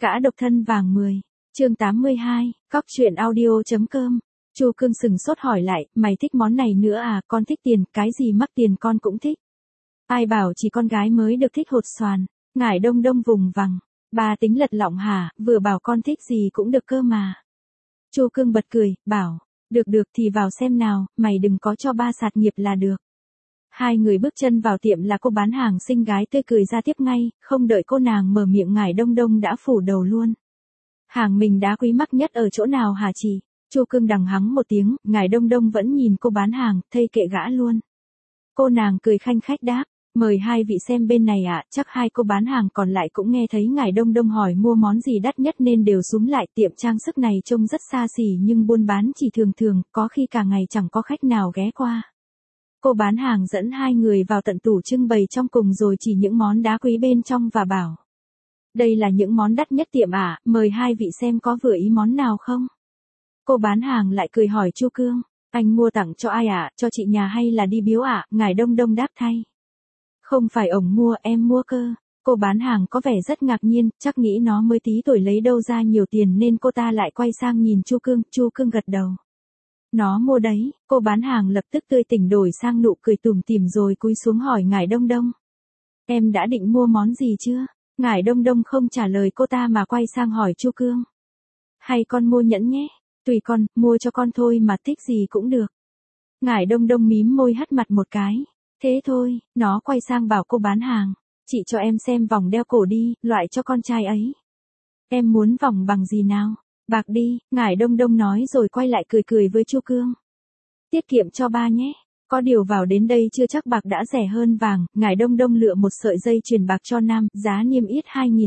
Gã độc thân vàng 10, chương 82, cóc truyện audio.com. Chu Cương sừng sốt hỏi lại, mày thích món này nữa à? Con thích tiền, cái gì mắc tiền con cũng thích. Ai bảo chỉ con gái mới được thích hột xoàn. Ngải Đông Đông vùng vằng, bà tính lật lọng hả? Vừa bảo con thích gì cũng được cơ mà. Chu Cương bật cười, bảo, được thì vào xem nào, mày đừng có cho ba sạt nghiệp là được. Hai người bước chân vào tiệm là cô bán hàng xinh gái tươi cười ra tiếp ngay, không đợi cô nàng mở miệng Ngải Đông Đông đã phủ đầu luôn. Hàng mình đá quý mắc nhất ở chỗ nào hả chị? Chu Cương đằng hắng một tiếng, Ngải Đông Đông vẫn nhìn cô bán hàng, thây kệ gã luôn. Cô nàng cười khanh khách đáp, mời hai vị xem bên này ạ. Chắc hai cô bán hàng còn lại cũng nghe thấy Ngải Đông Đông hỏi mua món gì đắt nhất nên đều súm lại. Tiệm trang sức này trông rất xa xỉ nhưng buôn bán chỉ thường, có khi cả ngày chẳng có khách nào ghé qua. Cô bán hàng dẫn hai người vào tận tủ trưng bày trong cùng rồi chỉ những món đá quý bên trong và bảo. Đây là những món đắt nhất tiệm ạ, mời hai vị xem có vừa ý món nào không? Cô bán hàng lại cười hỏi Chu Cương, anh mua tặng cho ai ạ, cho chị nhà hay là đi biếu ạ? Ngải Đông Đông đáp thay. Không phải ổng mua, em mua cơ. Cô bán hàng có vẻ rất ngạc nhiên, chắc nghĩ nó mới tí tuổi lấy đâu ra nhiều tiền nên cô ta lại quay sang nhìn Chu Cương gật đầu. Nó mua đấy, cô bán hàng lập tức tươi tỉnh đổi sang nụ cười tủm tỉm rồi cúi xuống hỏi Ngải Đông Đông. Em đã định mua món gì chưa? Ngải Đông Đông không trả lời cô ta mà quay sang hỏi Chu Cương. Hay con mua nhẫn nhé? Tùy con, mua cho con thôi mà thích gì cũng được. Ngải Đông Đông mím môi hắt mặt một cái. Thế thôi, nó quay sang bảo cô bán hàng. Chị cho em xem vòng đeo cổ đi, loại cho con trai ấy. Em muốn vòng bằng gì nào? Bạc đi, Ngải Đông Đông nói rồi quay lại cười với Chu Cương. Tiết kiệm cho ba nhé. Có điều vào đến đây chưa chắc bạc đã rẻ hơn vàng. Ngải Đông Đông lựa một sợi dây chuyền bạc cho nam, giá niêm yết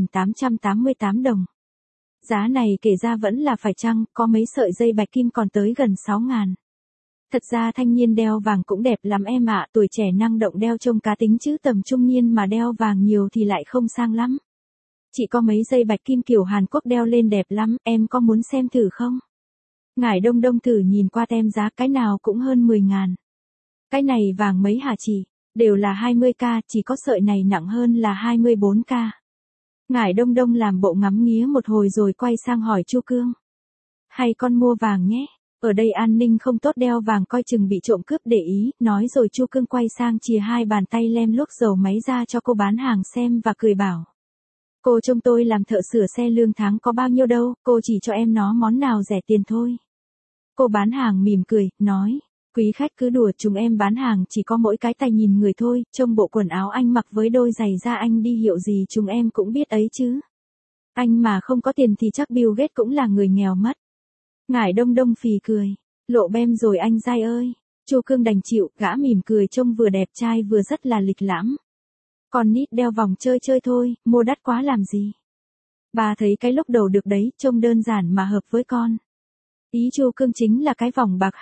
2.888 đồng. Giá này kể ra vẫn là phải chăng, có mấy sợi dây bạch kim còn tới gần 6.000. Thật ra thanh niên đeo vàng cũng đẹp lắm em ạ, tuổi trẻ năng động đeo trông cá tính chứ tầm trung niên mà đeo vàng nhiều thì lại không sang lắm. Chị có mấy dây bạch kim kiểu Hàn Quốc đeo lên đẹp lắm, em có muốn xem thử không? Ngải Đông Đông thử nhìn qua tem giá, cái nào cũng hơn 10.000. Cái này vàng mấy hả chị? Đều là 20k, chỉ có sợi này nặng hơn là 24k. Ngải Đông Đông làm bộ ngắm nghía một hồi rồi quay sang hỏi Chu Cương. Hay con mua vàng nhé, ở đây an ninh không tốt, đeo vàng coi chừng bị trộm cướp để ý, nói rồi Chu Cương quay sang chìa hai bàn tay lem luốc dầu máy ra cho cô bán hàng xem và cười bảo. Cô trông tôi làm thợ sửa xe lương tháng có bao nhiêu đâu, cô chỉ cho em nó món nào rẻ tiền thôi. Cô bán hàng mỉm cười, nói, quý khách cứ đùa, chúng em bán hàng chỉ có mỗi cái tay nhìn người thôi, trông bộ quần áo anh mặc với đôi giày da anh đi hiệu gì chúng em cũng biết ấy chứ. Anh mà không có tiền thì chắc Bill Gates cũng là người nghèo mất. Ngải Đông Đông phì cười, lộ bem rồi anh dai ơi. Chu Cương đành chịu, gã mỉm cười trông vừa đẹp trai vừa rất là lịch lãm. Con nít đeo vòng chơi thôi, mua đắt quá làm gì. Bà thấy cái lúc đầu được đấy, trông đơn giản mà hợp với con. Ý Chu Cương chính là cái vòng bạc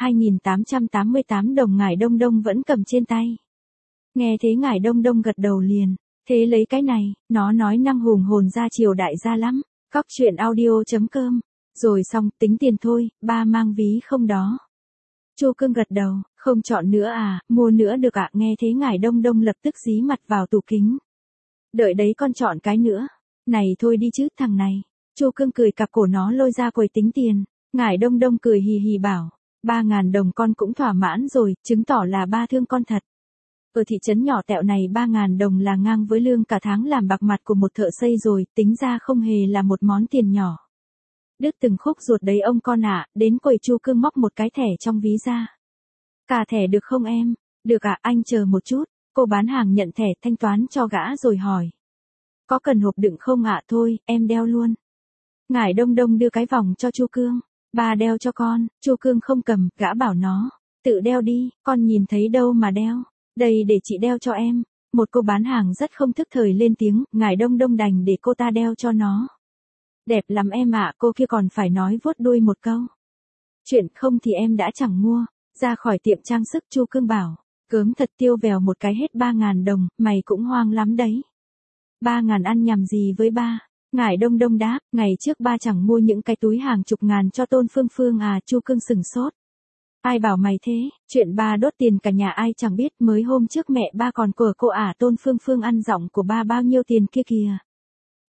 2.888 đồng Ngải Đông Đông vẫn cầm trên tay. Nghe thế Ngải Đông Đông gật đầu liền. Thế lấy cái này, nó nói năng hùng hồn ra triều đại gia lắm. Cóc truyện audio.com. Rồi xong, tính tiền thôi, ba mang ví không đó? Chu Cương gật đầu, không chọn nữa à, mua nữa được ạ. Nghe thế Ngải Đông Đông lập tức dí mặt vào tủ kính. Đợi đấy con chọn cái nữa. Này thôi đi chứ thằng này. Chu Cương cười cặp cổ nó lôi ra quầy tính tiền. Ngải Đông Đông cười hì hì bảo, 3.000 đồng con cũng thỏa mãn rồi, chứng tỏ là ba thương con thật. Ở thị trấn nhỏ tẹo này 3.000 đồng là ngang với lương cả tháng làm bạc mặt của một thợ xây rồi, tính ra không hề là một món tiền nhỏ. Đứt từng khúc ruột đấy ông con ạ. Đến quầy Chu Cương móc một cái thẻ trong ví ra. Cả thẻ được không em? Được ạ, anh chờ một chút. Cô bán hàng nhận thẻ thanh toán cho gã rồi hỏi. Có cần hộp đựng không ạ? Thôi, em đeo luôn. Ngải Đông Đông đưa cái vòng cho Chu Cương. Ba đeo cho con. Chu Cương không cầm, gã bảo nó. Tự đeo đi, con nhìn thấy đâu mà đeo. Đây để chị đeo cho em. Một cô bán hàng rất không thức thời lên tiếng, Ngải Đông Đông đành để cô ta đeo cho nó. Đẹp lắm em ạ, cô kia còn phải nói vuốt đuôi một câu. Chuyện không thì em đã chẳng mua. Ra khỏi tiệm trang sức Chu Cương bảo, cớm thật tiêu vèo một cái hết 3.000 đồng, mày cũng hoang lắm đấy. 3.000 ăn nhầm gì với ba? Ngải Đông Đông đáp, ngày trước ba chẳng mua những cái túi hàng chục ngàn cho Tôn Phương Phương à? Chu Cương sừng sốt. Ai bảo mày thế, chuyện ba đốt tiền cả nhà ai chẳng biết, mới hôm trước mẹ ba còn của cô ả Tôn Phương Phương ăn giọng của ba bao nhiêu tiền kia kìa.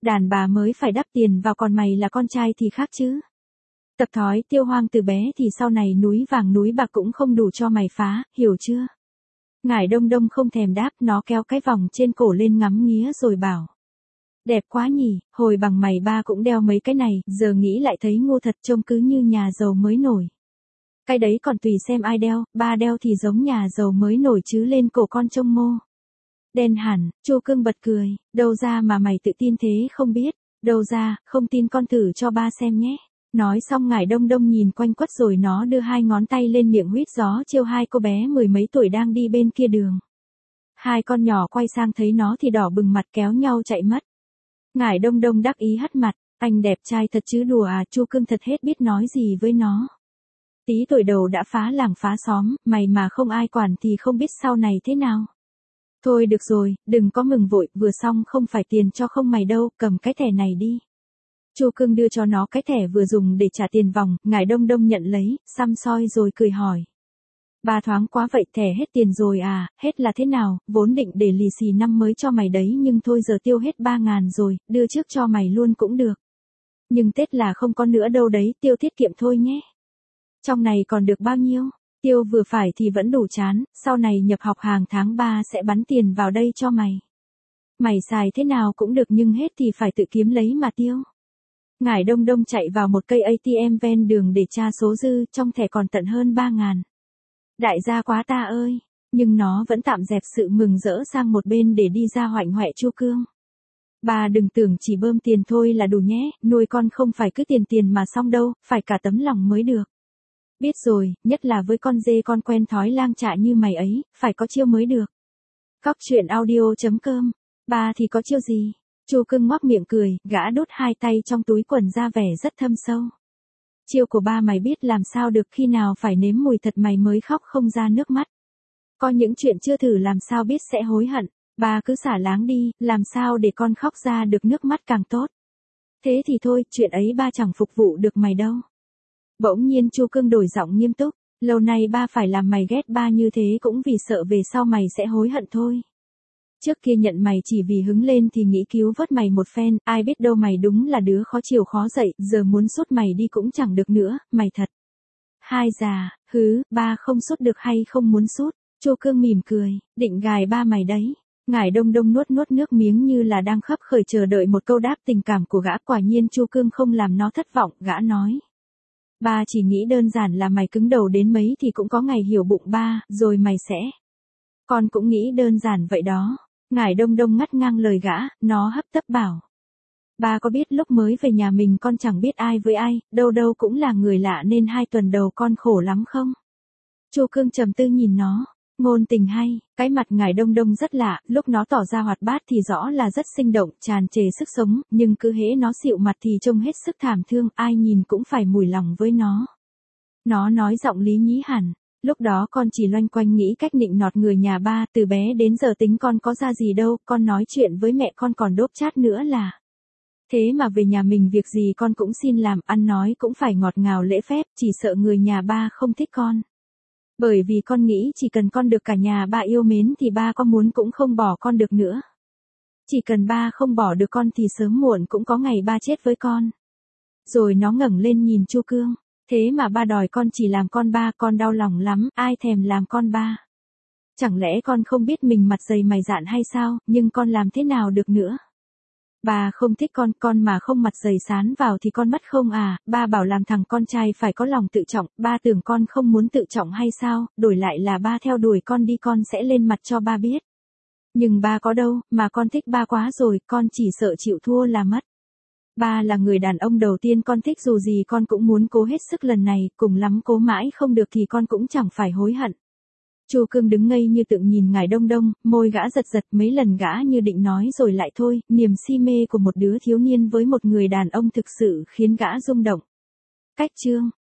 Đàn bà mới phải đắp tiền vào còn mày là con trai thì khác chứ. Tập thói Tiêu Hoang từ bé thì sau này núi vàng núi bạc cũng không đủ cho mày phá, hiểu chưa? Ngải Đông Đông không thèm đáp, nó kéo cái vòng trên cổ lên ngắm nghía rồi bảo. Đẹp quá nhỉ, hồi bằng mày ba cũng đeo mấy cái này, giờ nghĩ lại thấy ngu thật, trông cứ như nhà giàu mới nổi. Cái đấy còn tùy xem ai đeo, ba đeo thì giống nhà giàu mới nổi chứ lên cổ con trông mô. Đen hẳn, Chu Cương bật cười, đâu ra mà mày tự tin thế không biết, đâu ra, không tin con thử cho ba xem nhé. Nói xong Ngải Đông Đông nhìn quanh quất rồi nó đưa hai ngón tay lên miệng huýt gió trêu hai cô bé mười mấy tuổi đang đi bên kia đường. Hai con nhỏ quay sang thấy nó thì đỏ bừng mặt kéo nhau chạy mất. Ngải Đông Đông đắc ý hất mặt, anh đẹp trai thật chứ đùa à, Chu Cương thật hết biết nói gì với nó. Tí tuổi đầu đã phá làng phá xóm, mày mà không ai quản thì không biết sau này thế nào. Thôi được rồi, đừng có mừng vội, vừa xong không phải tiền cho không mày đâu, cầm cái thẻ này đi. Chu Cương đưa cho nó cái thẻ vừa dùng để trả tiền vòng, Ngải Đông Đông nhận lấy, xăm soi rồi cười hỏi. Ba thoáng quá vậy, thẻ hết tiền rồi à, hết là thế nào, vốn định để lì xì năm mới cho mày đấy nhưng thôi giờ tiêu hết 3.000 rồi, đưa trước cho mày luôn cũng được. Nhưng Tết là không có nữa đâu đấy, tiêu tiết kiệm thôi nhé. Trong này còn được bao nhiêu? Tiêu vừa phải thì vẫn đủ chán, sau này nhập học hàng tháng 3 sẽ bắn tiền vào đây cho mày. Mày xài thế nào cũng được nhưng hết thì phải tự kiếm lấy mà tiêu. Ngải Đông Đông chạy vào một cây ATM ven đường để tra số dư, trong thẻ còn tận hơn 3.000. Đại gia quá ta ơi, nhưng nó vẫn tạm dẹp sự mừng rỡ sang một bên để đi ra hoạnh hoẹ Chu Cương. Bà đừng tưởng chỉ bơm tiền thôi là đủ nhé, nuôi con không phải cứ tiền tiền mà xong đâu, phải cả tấm lòng mới được. Biết rồi, nhất là với con dê con quen thói lang trạ như mày ấy, phải có chiêu mới được. Cóc truyện audio.com, ba thì có chiêu gì? Chu Cương ngoác miệng cười, gã đút hai tay trong túi quần ra vẻ rất thâm sâu. Chiêu của ba mày biết làm sao được, khi nào phải nếm mùi thật mày mới khóc không ra nước mắt. Có những chuyện chưa thử làm sao biết sẽ hối hận, ba cứ xả láng đi, làm sao để con khóc ra được nước mắt càng tốt. Thế thì thôi, chuyện ấy ba chẳng phục vụ được mày đâu. Bỗng nhiên Chu Cương đổi giọng nghiêm túc, lâu nay ba phải làm mày ghét ba như thế cũng vì sợ về sau mày sẽ hối hận thôi. Trước kia nhận mày chỉ vì hứng lên thì nghĩ cứu vớt mày một phen, ai biết đâu mày đúng là đứa khó chiều khó dậy, giờ muốn sút mày đi cũng chẳng được nữa, mày thật. Hai già, ba không sút được hay không muốn sút? Chu Cương mỉm cười, định gài ba mày đấy. Ngải Đông Đông nuốt nước miếng như là đang khấp khởi chờ đợi một câu đáp tình cảm của gã, quả nhiên Chu Cương không làm nó thất vọng, gã nói. Ba chỉ nghĩ đơn giản là mày cứng đầu đến mấy thì cũng có ngày hiểu bụng ba, rồi mày sẽ. Con cũng nghĩ đơn giản vậy đó. Ngải Đông Đông ngắt ngang lời gã, nó hấp tấp bảo. Ba có biết lúc mới về nhà mình con chẳng biết ai với ai, đâu đâu cũng là người lạ nên 2 tuần đầu con khổ lắm không? Chu Cương trầm tư nhìn nó, ngôn tình hay, cái mặt Ngải Đông Đông rất lạ, lúc nó tỏ ra hoạt bát thì rõ là rất sinh động, tràn trề sức sống, nhưng cứ hễ nó xịu mặt thì trông hết sức thảm thương, ai nhìn cũng phải mùi lòng với nó. Nó nói giọng lý nhí hẳn. Lúc đó con chỉ loanh quanh nghĩ cách nịnh nọt người nhà ba, từ bé đến giờ tính con có ra gì đâu, con nói chuyện với mẹ con còn đốp chát nữa là. Thế mà về nhà mình việc gì con cũng xin làm, ăn nói cũng phải ngọt ngào lễ phép, chỉ sợ người nhà ba không thích con. Bởi vì con nghĩ chỉ cần con được cả nhà ba yêu mến thì ba có muốn cũng không bỏ con được nữa. Chỉ cần ba không bỏ được con thì sớm muộn cũng có ngày ba chết với con. Rồi nó ngẩng lên nhìn Chu Cương. Thế mà ba đòi con chỉ làm con ba, con đau lòng lắm, ai thèm làm con ba. Chẳng lẽ con không biết mình mặt dày mày dạn hay sao, nhưng con làm thế nào được nữa. Ba không thích con mà không mặt dày sán vào thì con mất không à, ba bảo làm thằng con trai phải có lòng tự trọng, ba tưởng con không muốn tự trọng hay sao, đổi lại là ba theo đuổi con đi con sẽ lên mặt cho ba biết. Nhưng ba có đâu, mà con thích ba quá rồi, con chỉ sợ chịu thua là mất. Ba là người đàn ông đầu tiên con thích dù gì con cũng muốn cố hết sức lần này, cùng lắm cố mãi không được thì con cũng chẳng phải hối hận. Chu Cương đứng ngây như tượng nhìn Ngải Đông Đông, môi gã giật giật mấy lần gã như định nói rồi lại thôi, niềm si mê của một đứa thiếu niên với một người đàn ông thực sự khiến gã rung động. Cách chương